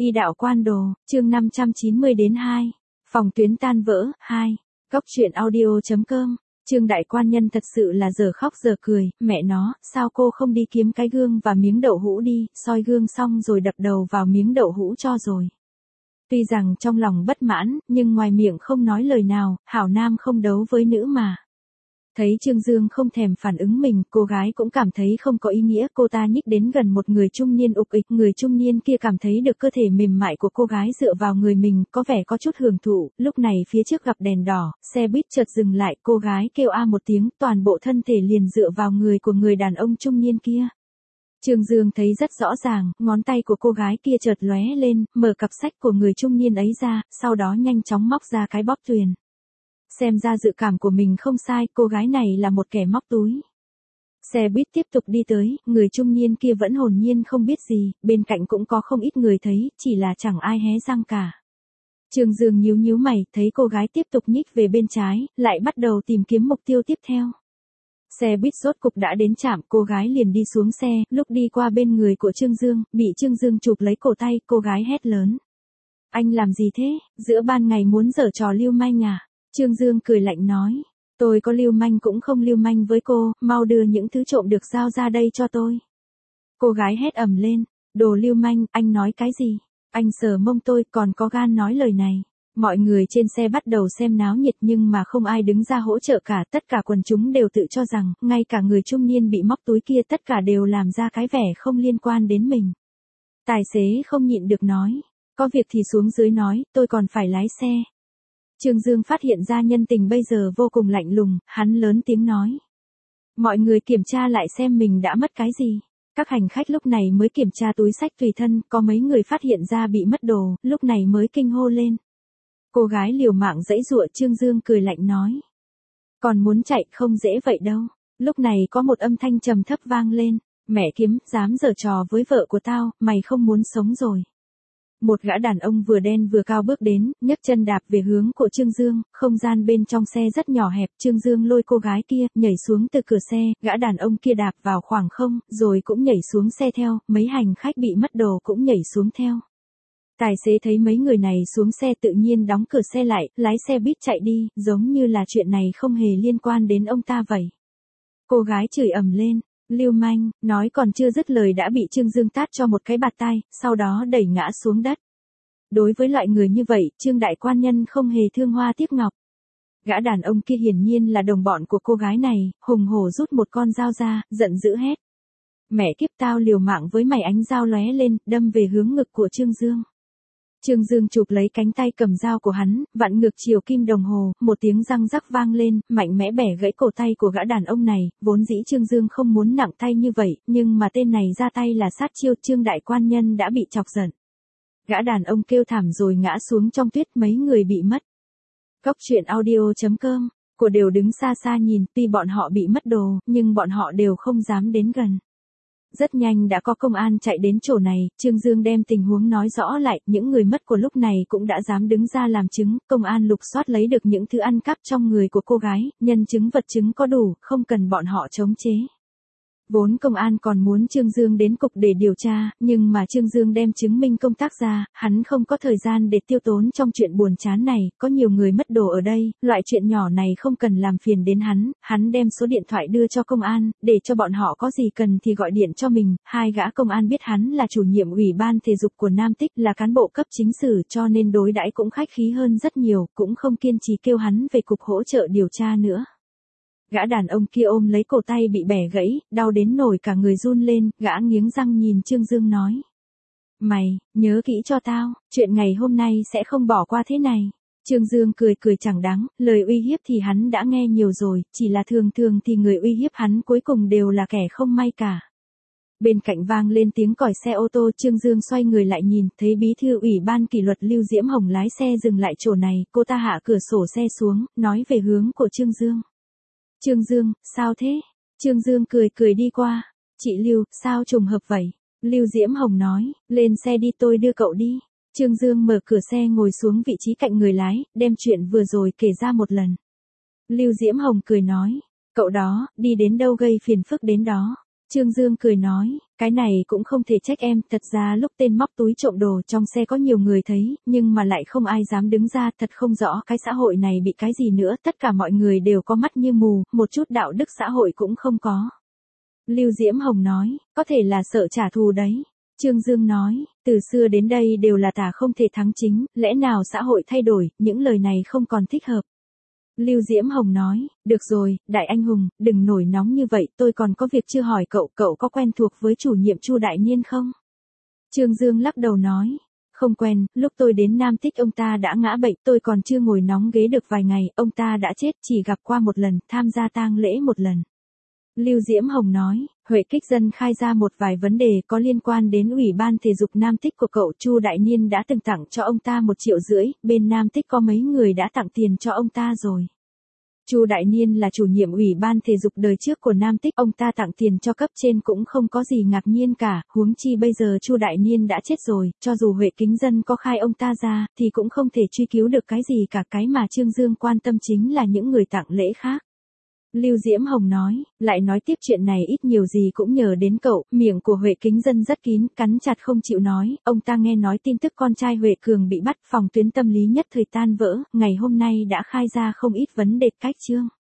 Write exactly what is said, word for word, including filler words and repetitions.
Y đạo quan đồ, chương năm trăm chín mươi đến hai. Phòng tuyến tan vỡ, hai. Góc truyện audio chấm com. Trương đại quan nhân thật sự là giờ khóc giờ cười, mẹ nó, sao cô không đi kiếm cái gương và miếng đậu hũ đi, soi gương xong rồi đập đầu vào miếng đậu hũ cho rồi. Tuy rằng trong lòng bất mãn, nhưng ngoài miệng không nói lời nào, hảo nam không đấu với nữ mà. Thấy Trương Dương không thèm phản ứng mình, cô gái cũng cảm thấy không có ý nghĩa, cô ta nhích đến gần một người trung niên ục ịch, người trung niên kia cảm thấy được cơ thể mềm mại của cô gái dựa vào người mình, có vẻ có chút hưởng thụ, lúc này phía trước gặp đèn đỏ, xe buýt chợt dừng lại, cô gái kêu a một tiếng, toàn bộ thân thể liền dựa vào người của người đàn ông trung niên kia. Trương Dương thấy rất rõ ràng, ngón tay của cô gái kia chợt lóe lên, mở cặp sách của người trung niên ấy ra, sau đó nhanh chóng móc ra cái bóp tuyền. Xem ra dự cảm của mình không sai, cô gái này là một kẻ móc túi. Xe buýt tiếp tục đi tới, người trung niên kia vẫn hồn nhiên không biết gì, bên cạnh cũng có không ít người thấy, chỉ là chẳng ai hé răng cả. Trương Dương nhíu nhíu mày, thấy cô gái tiếp tục nhích về bên trái, lại bắt đầu tìm kiếm mục tiêu tiếp theo. Xe buýt rốt cục đã đến trạm, cô gái liền đi xuống xe, lúc đi qua bên người của Trương Dương, bị Trương Dương chụp lấy cổ tay, cô gái hét lớn. Anh làm gì thế, giữa ban ngày muốn giở trò lưu manh à? Trương Dương cười lạnh nói, tôi có lưu manh cũng không lưu manh với cô, mau đưa những thứ trộm được giao ra đây cho tôi. Cô gái hét ầm lên, đồ lưu manh, anh nói cái gì? Anh sờ mông tôi còn có gan nói lời này. Mọi người trên xe bắt đầu xem náo nhiệt nhưng mà không ai đứng ra hỗ trợ cả, tất cả quần chúng đều tự cho rằng, ngay cả người trung niên bị móc túi kia tất cả đều làm ra cái vẻ không liên quan đến mình. Tài xế không nhịn được nói, có việc thì xuống dưới nói, tôi còn phải lái xe. Trương Dương phát hiện ra nhân tình bây giờ vô cùng lạnh lùng, hắn lớn tiếng nói. Mọi người kiểm tra lại xem mình đã mất cái gì. Các hành khách lúc này mới kiểm tra túi xách tùy thân, có mấy người phát hiện ra bị mất đồ, lúc này mới kinh hô lên. Cô gái liều mạng giãy giụa, Trương Dương cười lạnh nói. Còn muốn chạy không dễ vậy đâu. Lúc này có một âm thanh trầm thấp vang lên. Mẹ kiếm, dám giở trò với vợ của tao, mày không muốn sống rồi. Một gã đàn ông vừa đen vừa cao bước đến, nhấc chân đạp về hướng của Trương Dương, không gian bên trong xe rất nhỏ hẹp, Trương Dương lôi cô gái kia, nhảy xuống từ cửa xe, gã đàn ông kia đạp vào khoảng không, rồi cũng nhảy xuống xe theo, mấy hành khách bị mất đồ cũng nhảy xuống theo. Tài xế thấy mấy người này xuống xe tự nhiên đóng cửa xe lại, lái xe buýt chạy đi, giống như là chuyện này không hề liên quan đến ông ta vậy. Cô gái chửi ầm lên. Lưu manh, nói còn chưa dứt lời đã bị Trương Dương tát cho một cái bạt tai, sau đó đẩy ngã xuống đất. Đối với loại người như vậy, Trương đại quan nhân không hề thương hoa tiếc ngọc. Gã đàn ông kia hiển nhiên là đồng bọn của cô gái này, hùng hổ rút một con dao ra, giận dữ hét. Mẹ kiếp tao liều mạng với mày, ánh dao lóe lên, đâm về hướng ngực của Trương Dương. Trương Dương chụp lấy cánh tay cầm dao của hắn, vặn ngược chiều kim đồng hồ, một tiếng răng rắc vang lên, mạnh mẽ bẻ gãy cổ tay của gã đàn ông này, vốn dĩ Trương Dương không muốn nặng tay như vậy, nhưng mà tên này ra tay là sát chiêu, Trương đại quan nhân đã bị chọc giận. Gã đàn ông kêu thảm rồi ngã xuống trong tuyết, mấy người bị mất. Góc truyện audio chấm com, của đều đứng xa xa nhìn, tuy bọn họ bị mất đồ, nhưng bọn họ đều không dám đến gần. Rất nhanh đã có công an chạy đến chỗ này, Trương Dương đem tình huống nói rõ lại, những người mất của lúc này cũng đã dám đứng ra làm chứng, công an lục soát lấy được những thứ ăn cắp trong người của cô gái, nhân chứng vật chứng có đủ, không cần bọn họ chống chế. Vốn công an còn muốn Trương Dương đến cục để điều tra, nhưng mà Trương Dương đem chứng minh công tác ra, hắn không có thời gian để tiêu tốn trong chuyện buồn chán này, có nhiều người mất đồ ở đây, loại chuyện nhỏ này không cần làm phiền đến hắn, hắn đem số điện thoại đưa cho công an, để cho bọn họ có gì cần thì gọi điện cho mình, hai gã công an biết hắn là chủ nhiệm ủy ban thể dục của Nam Tích, là cán bộ cấp chính sử cho nên đối đãi cũng khách khí hơn rất nhiều, cũng không kiên trì kêu hắn về cục hỗ trợ điều tra nữa. Gã đàn ông kia ôm lấy cổ tay bị bẻ gãy, đau đến nổi cả người run lên, gã nghiến răng nhìn Trương Dương nói. Mày, nhớ kỹ cho tao, chuyện ngày hôm nay sẽ không bỏ qua thế này. Trương Dương cười cười chẳng đáng, lời uy hiếp thì hắn đã nghe nhiều rồi, chỉ là thường thường thì người uy hiếp hắn cuối cùng đều là kẻ không may cả. Bên cạnh vang lên tiếng còi xe ô tô, Trương Dương xoay người lại nhìn, thấy bí thư ủy ban kỷ luật Lưu Diễm Hồng lái xe dừng lại chỗ này, cô ta hạ cửa sổ xe xuống, nói về hướng của Trương Dương. Trương Dương, sao thế? Trương Dương cười cười đi qua. Chị Lưu, sao trùng hợp vậy? Lưu Diễm Hồng nói, lên xe đi tôi đưa cậu đi. Trương Dương mở cửa xe ngồi xuống vị trí cạnh người lái, đem chuyện vừa rồi kể ra một lần. Lưu Diễm Hồng cười nói, cậu đó, đi đến đâu gây phiền phức đến đó. Trương Dương cười nói, cái này cũng không thể trách em, thật ra lúc tên móc túi trộm đồ trong xe có nhiều người thấy, nhưng mà lại không ai dám đứng ra, thật không rõ cái xã hội này bị cái gì nữa, tất cả mọi người đều có mắt như mù, một chút đạo đức xã hội cũng không có. Lưu Diễm Hồng nói, có thể là sợ trả thù đấy. Trương Dương nói, từ xưa đến đây đều là tà không thể thắng chính, lẽ nào xã hội thay đổi, những lời này không còn thích hợp. Lưu Diễm Hồng nói, được rồi, đại anh hùng, đừng nổi nóng như vậy, tôi còn có việc chưa hỏi cậu, cậu có quen thuộc với chủ nhiệm Chu Đại Niên không? Trương Dương lắc đầu nói, không quen, lúc tôi đến Nam Tích ông ta đã ngã bệnh, tôi còn chưa ngồi nóng ghế được vài ngày, ông ta đã chết, chỉ gặp qua một lần, tham gia tang lễ một lần. Lưu Diễm Hồng nói, Huệ Kích Dân khai ra một vài vấn đề có liên quan đến Ủy ban Thể dục Nam Tích của cậu. Chu Đại Niên đã từng tặng cho ông ta một triệu rưỡi, bên Nam Tích có mấy người đã tặng tiền cho ông ta rồi. Chu Đại Niên là chủ nhiệm Ủy ban Thể dục đời trước của Nam Tích, ông ta tặng tiền cho cấp trên cũng không có gì ngạc nhiên cả, huống chi bây giờ Chu Đại Niên đã chết rồi, cho dù Huệ Kính Dân có khai ông ta ra, thì cũng không thể truy cứu được cái gì cả, cái mà Trương Dương quan tâm chính là những người tặng lễ khác. Lưu Diễm Hồng nói, lại nói tiếp chuyện này ít nhiều gì cũng nhờ đến cậu, miệng của Huệ Kính Dân rất kín, cắn chặt không chịu nói, ông ta nghe nói tin tức con trai Huệ Cường bị bắt, phòng tuyến tâm lý nhất thời tan vỡ, ngày hôm nay đã khai ra không ít vấn đề cách chương.